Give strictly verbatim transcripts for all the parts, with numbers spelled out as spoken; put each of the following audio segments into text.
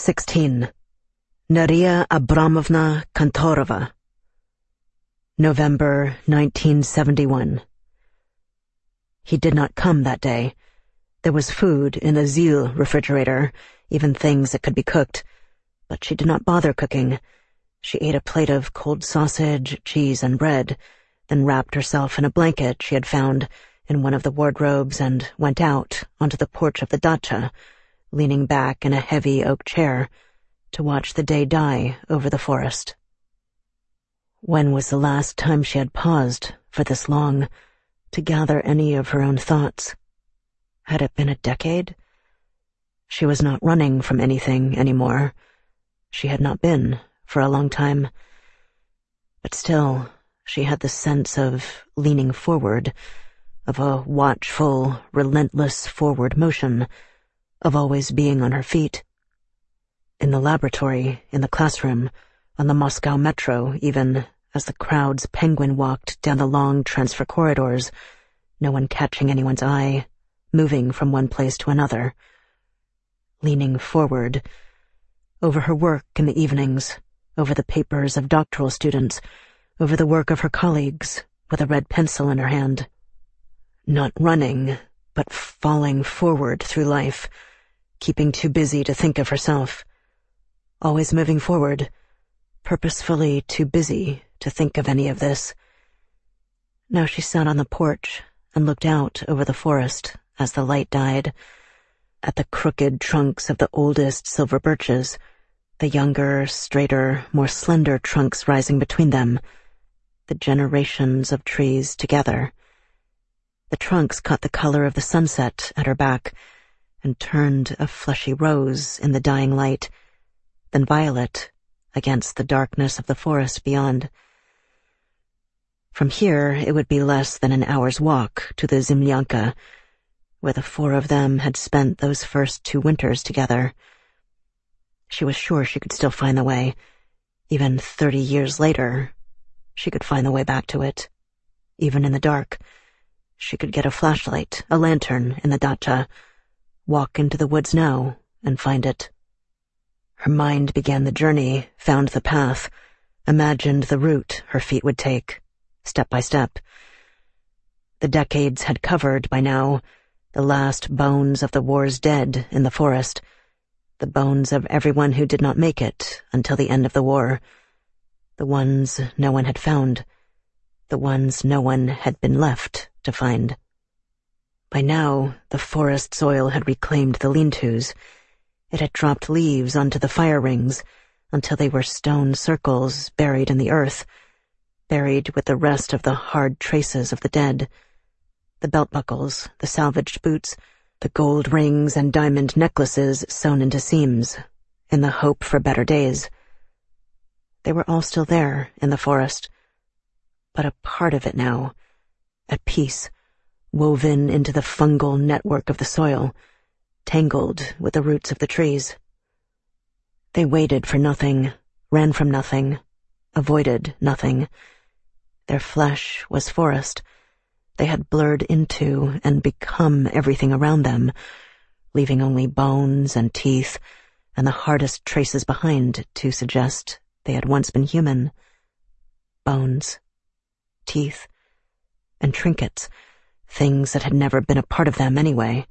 sixteen. Naria Abramovna Kantorova. November nineteen seventy-one. He did not come that day. There was food in the Zil refrigerator, even things that could be cooked, but she did not bother cooking. She ate a plate of cold sausage, cheese, and bread, then wrapped herself in a blanket she had found in one of the wardrobes and went out onto the porch of the dacha, leaning back in a heavy oak chair, to watch the day die over the forest. When was the last time she had paused for this long to gather any of her own thoughts? Had it been a decade? She was not running from anything anymore. She had not been for a long time. But still, she had the sense of leaning forward, of a watchful, relentless forward motion, of always being on her feet. In the laboratory, in the classroom, on the Moscow metro, even, as the crowds penguin walked down the long transfer corridors, no one catching anyone's eye, moving from one place to another. Leaning forward, over her work in the evenings, over the papers of doctoral students, over the work of her colleagues, with a red pencil in her hand. Not running, but falling forward through life, keeping too busy to think of herself. Always moving forward, purposefully too busy to think of any of this. Now she sat on the porch and looked out over the forest as the light died, at the crooked trunks of the oldest silver birches, the younger, straighter, more slender trunks rising between them, the generations of trees together. The trunks caught the color of the sunset at her back and turned a fleshy rose in the dying light, then violet against the darkness of the forest beyond. From here it would be less than an hour's walk to the Zemlyanka, where the four of them had spent those first two winters together. She was sure she could still find the way. Even thirty years later, she could find the way back to it. Even in the dark, she could get a flashlight, a lantern in the dacha, walk into the woods now and find it. Her mind began the journey, found the path, imagined the route her feet would take, step by step. The decades had covered, by now, the last bones of the war's dead in the forest, the bones of everyone who did not make it until the end of the war, the ones no one had found, the ones no one had been left to find. By now, the forest soil had reclaimed the lean-tos. It had dropped leaves onto the fire rings until they were stone circles buried in the earth, buried with the rest of the hard traces of the dead. The belt buckles, the salvaged boots, the gold rings and diamond necklaces sewn into seams, in the hope for better days. They were all still there in the forest, but a part of it now, at peace, woven into the fungal network of the soil, tangled with the roots of the trees. They waited for nothing, ran from nothing, avoided nothing. Their flesh was forest. They had blurred into and become everything around them, leaving only bones and teeth and the hardest traces behind to suggest they had once been human. Bones, teeth, and trinkets, things that had never been a part of them anyway.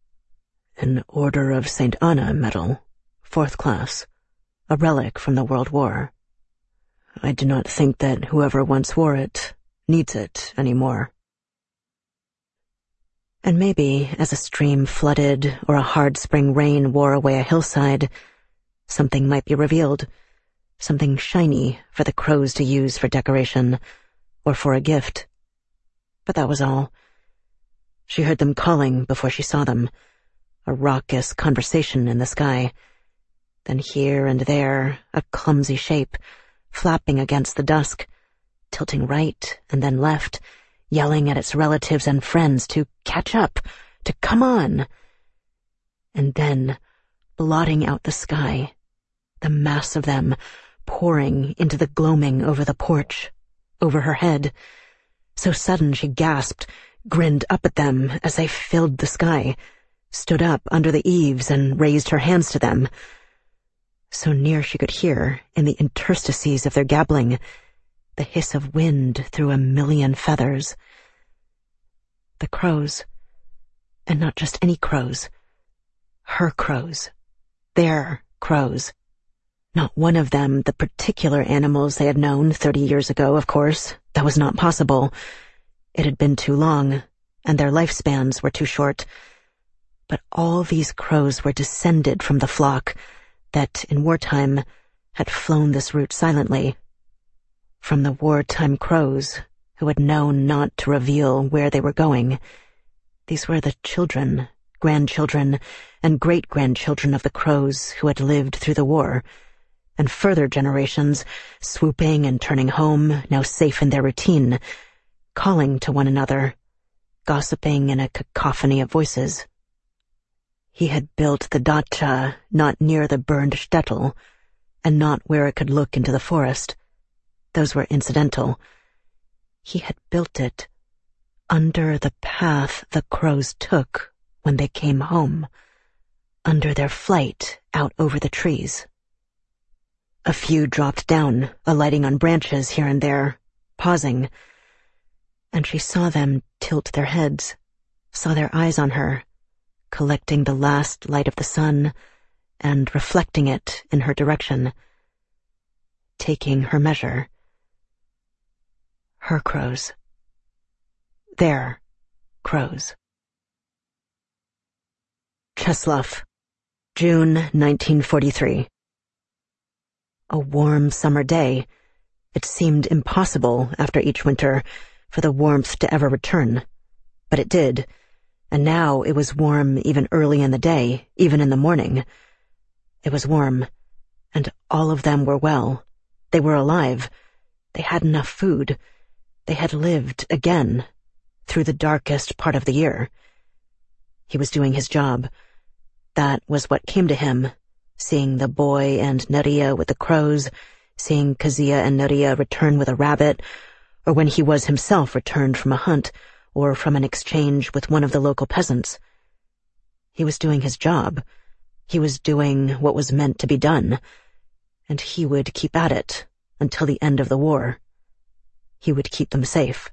An Order of Saint Anna medal, fourth class, a relic from the World War. I do not think that whoever once wore it needs it anymore. And maybe, as a stream flooded or a hard spring rain wore away a hillside, something might be revealed, something shiny for the crows to use for decoration, or for a gift. But that was all. She heard them calling before she saw them, a raucous conversation in the sky. Then here and there, a clumsy shape, flapping against the dusk, tilting right and then left, yelling at its relatives and friends to catch up, to come on. And then, blotting out the sky, the mass of them pouring into the gloaming over the porch, over her head. So sudden she gasped, grinned up at them as they filled the sky, stood up under the eaves and raised her hands to them. so near she could hear, in the interstices of their gabbling, the hiss of wind through a million feathers. The crows, and not just any crows, her crows, their crows. Not one of them the particular animals they had known thirty years ago, of course. That was not possible. It had been too long, and their lifespans were too short. But all these crows were descended from the flock that, in wartime, had flown this route silently. From the wartime crows who had known not to reveal where they were going. These were the children, grandchildren, and great-grandchildren of the crows who had lived through the war, and further generations, swooping and turning home, now safe in their routine, calling to one another, gossiping in a cacophony of voices. He had built the dacha not near the burned shtetl, and not where it could look into the forest. Those were incidental. He had built it under the path the crows took when they came home, under their flight out over the trees. A few dropped down, alighting on branches here and there, pausing, and she saw them tilt their heads, saw their eyes on her, collecting the last light of the sun and reflecting it in her direction, taking her measure. Her crows. Their crows. Czesław, June nineteen forty-three. A warm summer day. It seemed impossible, after each winter, for the warmth to ever return. But it did, and now it was warm even early in the day, even in the morning. It was warm, and all of them were well. They were alive. They had enough food. They had lived again, through the darkest part of the year. He was doing his job. That was what came to him, seeing the boy and Naria with the crows, seeing Kezia and Naria return with a rabbit, or when he was himself returned from a hunt, or from an exchange with one of the local peasants. He was doing his job. He was doing what was meant to be done, and he would keep at it until the end of the war. He would keep them safe.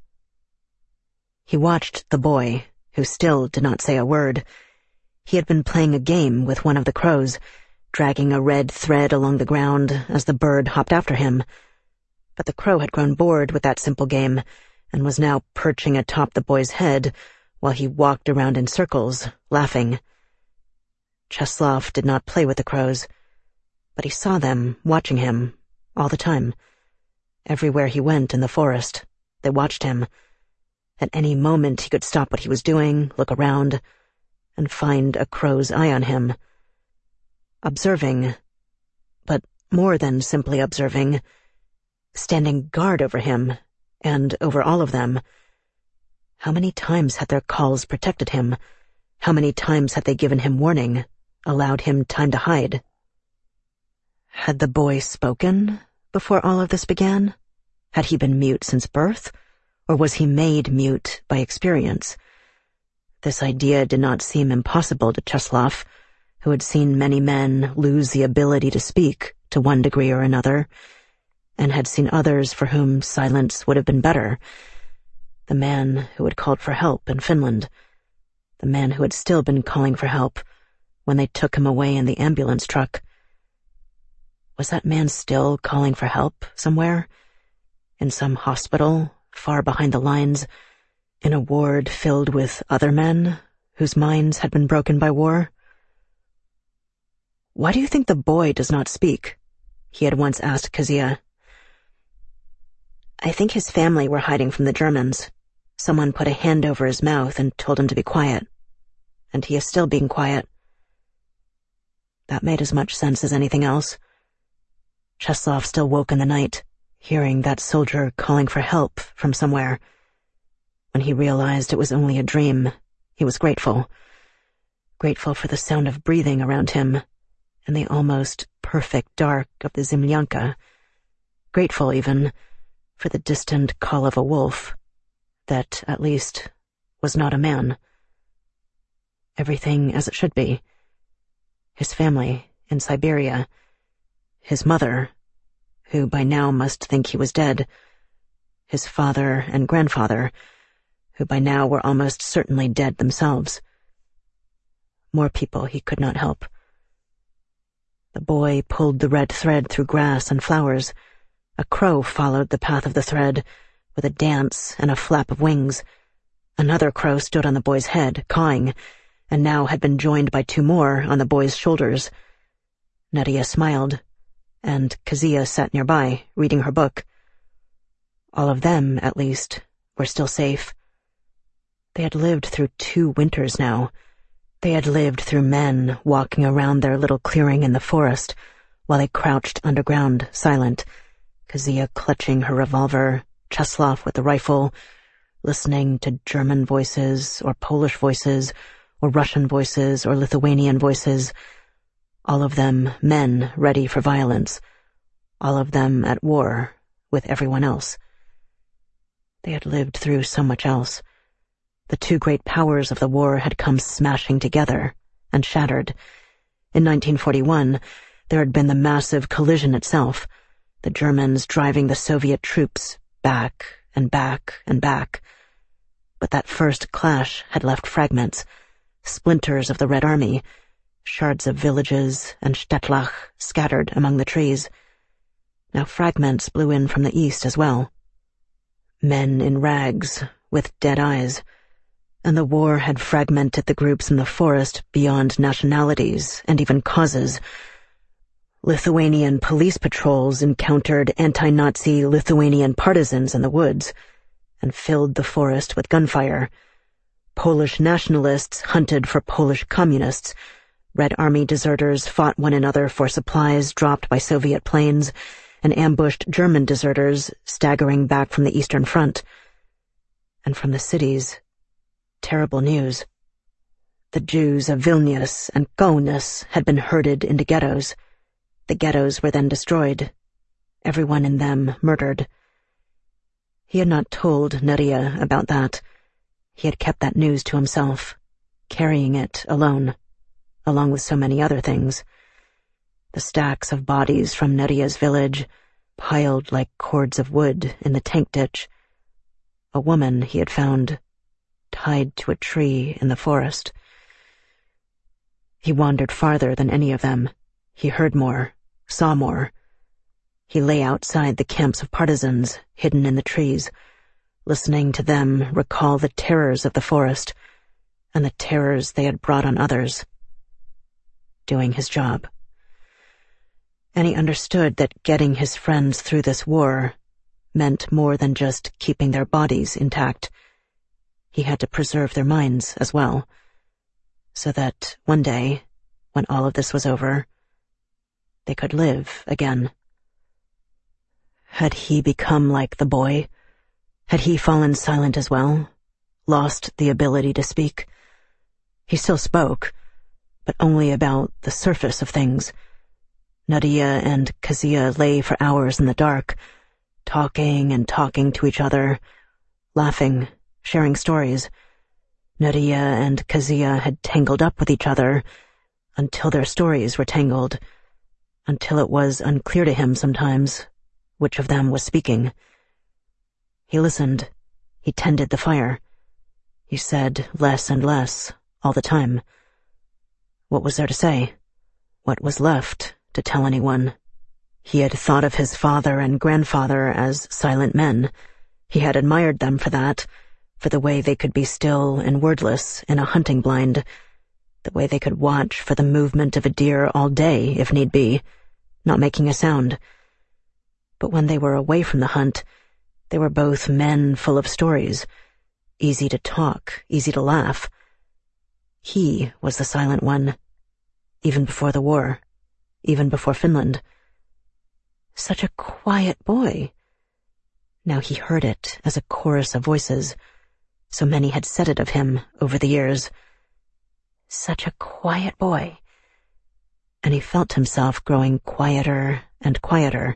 He watched the boy, who still did not say a word. He had been playing a game with one of the crows, dragging a red thread along the ground as the bird hopped after him. But the crow had grown bored with that simple game, and was now perching atop the boy's head while he walked around in circles, laughing. Czesław did not play with the crows, but he saw them watching him all the time. Everywhere he went in the forest, they watched him. At any moment he could stop what he was doing, look around, and find a crow's eye on him. Observing, but more than simply observing, standing guard over him, and over all of them. How many times had their calls protected him? How many times had they given him warning, allowed him time to hide? Had the boy spoken before all of this began? Had he been mute since birth, or was he made mute by experience? This idea did not seem impossible to Czesław, who had seen many men lose the ability to speak to one degree or another, and had seen others for whom silence would have been better. The man who had called for help in Finland, the man who had still been calling for help when they took him away in the ambulance truck. Was that man still calling for help somewhere? In some hospital, far behind the lines, in a ward filled with other men whose minds had been broken by war? "Why do you think the boy does not speak?" he had once asked Kezia. "I think his family were hiding from the Germans. Someone put a hand over his mouth and told him to be quiet. And he is still being quiet." That made as much sense as anything else. Czesław still woke in the night, hearing that soldier calling for help from somewhere. When he realized it was only a dream, he was grateful. Grateful for the sound of breathing around him, and the almost perfect dark of the Zemlyanka. Grateful, even, for the distant call of a wolf, that, at least, was not a man. Everything as it should be. His family in Siberia, his mother, who by now must think he was dead, his father and grandfather, who by now were almost certainly dead themselves. More people he could not help. The boy pulled the red thread through grass and flowers. A crow followed the path of the thread, with a dance and a flap of wings. Another crow stood on the boy's head, cawing, and now had been joined by two more on the boy's shoulders. Nadia smiled, and Kezia sat nearby, reading her book. All of them, at least, were still safe. They had lived through two winters now. They had lived through men walking around their little clearing in the forest, while they crouched underground, silent, Kezia clutching her revolver, Cheslov with the rifle, listening to German voices, or Polish voices, or Russian voices, or Lithuanian voices. All of them men ready for violence. All of them at war with everyone else. They had lived through so much else. The two great powers of the war had come smashing together and shattered. In nineteen forty-one, there had been the massive collision itself, the Germans driving the Soviet troops back and back and back. But that first clash had left fragments, splinters of the Red Army, shards of villages and Stettlach scattered among the trees. Now fragments blew in from the east as well. Men in rags, with dead eyes. And the war had fragmented the groups in the forest beyond nationalities and even causes. Lithuanian police patrols encountered anti-Nazi Lithuanian partisans in the woods and filled the forest with gunfire. Polish nationalists hunted for Polish communists. Red Army deserters fought one another for supplies dropped by Soviet planes and ambushed German deserters staggering back from the Eastern Front. And from the cities, terrible news. The Jews of Vilnius and Kaunas had been herded into ghettos. The ghettos were then destroyed, everyone in them murdered. He had not told Nadia about that. He had kept that news to himself, carrying it alone, along with so many other things. The stacks of bodies from Nadia's village, piled like cords of wood in the tank ditch. A woman he had found, tied to a tree in the forest. He wandered farther than any of them. He heard more, saw more. He lay outside the camps of partisans, hidden in the trees, listening to them recall the terrors of the forest and the terrors they had brought on others. Doing his job. And he understood that getting his friends through this war meant more than just keeping their bodies intact. He had to preserve their minds as well, so that one day, when all of this was over, they could live again. Had he become like the boy? Had he fallen silent as well, lost the ability to speak? He still spoke, but only about the surface of things. Nadia and Kezia lay for hours in the dark, talking and talking to each other, laughing, sharing stories. Nadia and Kezia had tangled up with each other until their stories were tangled, until it was unclear to him sometimes which of them was speaking. He listened. He tended the fire. He said less and less, all the time. What was there to say? What was left to tell anyone? He had thought of his father and grandfather as silent men. He had admired them for that, for the way they could be still and wordless in a hunting blind, the way they could watch for the movement of a deer all day, if need be, not making a sound. But when they were away from the hunt, they were both men full of stories, easy to talk, easy to laugh. He was the silent one, even before the war, even before Finland. Such a quiet boy. Now he heard it as a chorus of voices. So many had said it of him over the years. Such a quiet boy. And he felt himself growing quieter and quieter.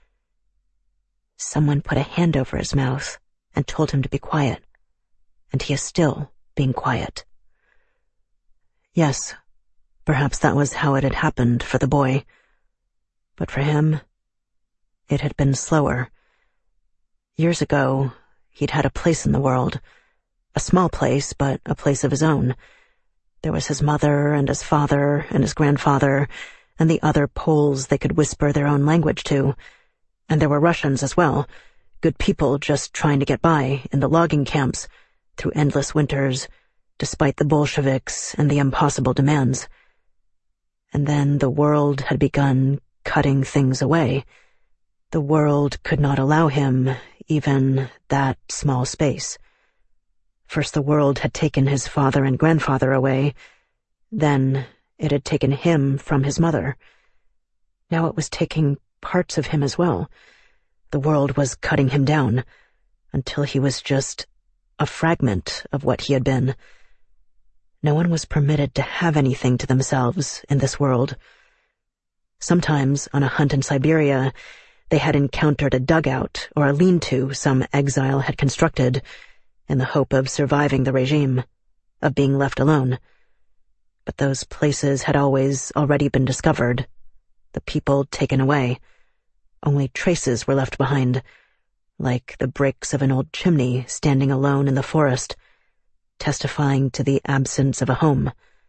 Someone put a hand over his mouth and told him to be quiet, and he is still being quiet. Yes, perhaps that was how it had happened for the boy. But for him, it had been slower. Years ago, he'd had a place in the world. A small place, but a place of his own. There was his mother and his father and his grandfather and the other Poles they could whisper their own language to. And there were Russians as well, good people just trying to get by in the logging camps through endless winters, despite the Bolsheviks and the impossible demands. And then the world had begun cutting things away. The world could not allow him even that small space. First the world had taken his father and grandfather away, then it had taken him from his mother. Now it was taking parts of him as well. The world was cutting him down, until he was just a fragment of what he had been. No one was permitted to have anything to themselves in this world. Sometimes, on a hunt in Siberia, they had encountered a dugout or a lean-to some exile had constructed, in the hope of surviving the regime, of being left alone. But those places had always already been discovered, the people taken away. Only traces were left behind, like the bricks of an old chimney standing alone in the forest, testifying to the absence of a home.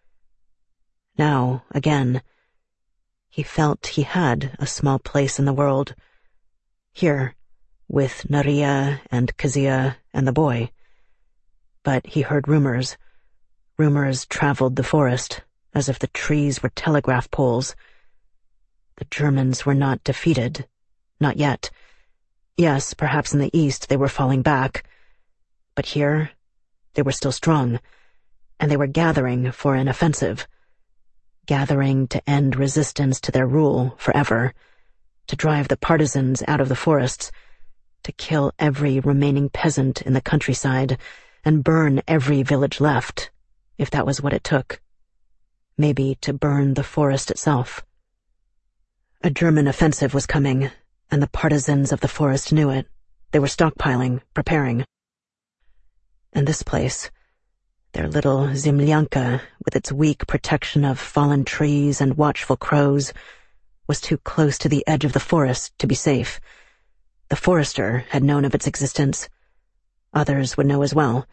Now, again, he felt he had a small place in the world. Here, with Naria and Kazia and the boy. But he heard rumors. Rumors traveled the forest, as if the trees were telegraph poles. The Germans were not defeated. Not yet. Yes, perhaps in the east they were falling back. But here, they were still strong, and they were gathering for an offensive. Gathering to end resistance to their rule forever, to drive the partisans out of the forests, to kill every remaining peasant in the countryside, and burn every village left, if that was what it took. Maybe to burn the forest itself. A German offensive was coming, and the partisans of the forest knew it. They were stockpiling, preparing. And this place, their little Zemlyanka, with its weak protection of fallen trees and watchful crows, was too close to the edge of the forest to be safe. The forester had known of its existence. Others would know as well.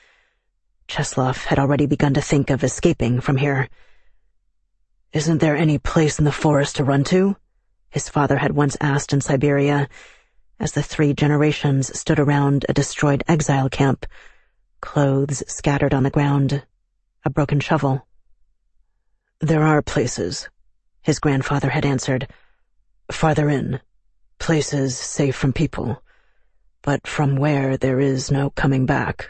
Cheslov had already begun to think of escaping from here. "Isn't there any place in the forest to run to?" his father had once asked in Siberia, as the three generations stood around a destroyed exile camp, clothes scattered on the ground, a broken shovel. "There are places," his grandfather had answered. "Farther in, places safe from people, but from where there is no coming back."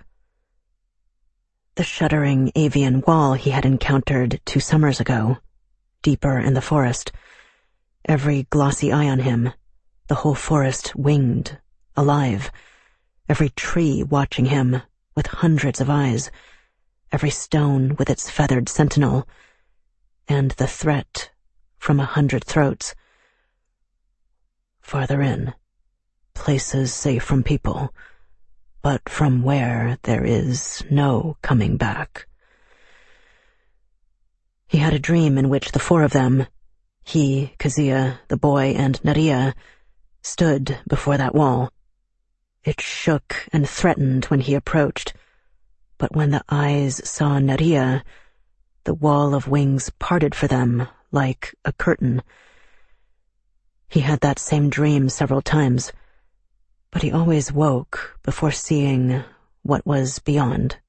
The shuddering avian wall he had encountered two summers ago, deeper in the forest. Every glossy eye on him, the whole forest winged, alive, every tree watching him with hundreds of eyes, every stone with its feathered sentinel, and the threat from a hundred throats. Farther in, places safe from people, but from where there is no coming back. He had a dream in which the four of them, he, Kazia, the boy, and Naria, stood before that wall. It shook and threatened when he approached, but when the eyes saw Naria, the wall of wings parted for them like a curtain. He had that same dream several times, but he always woke before seeing what was beyond.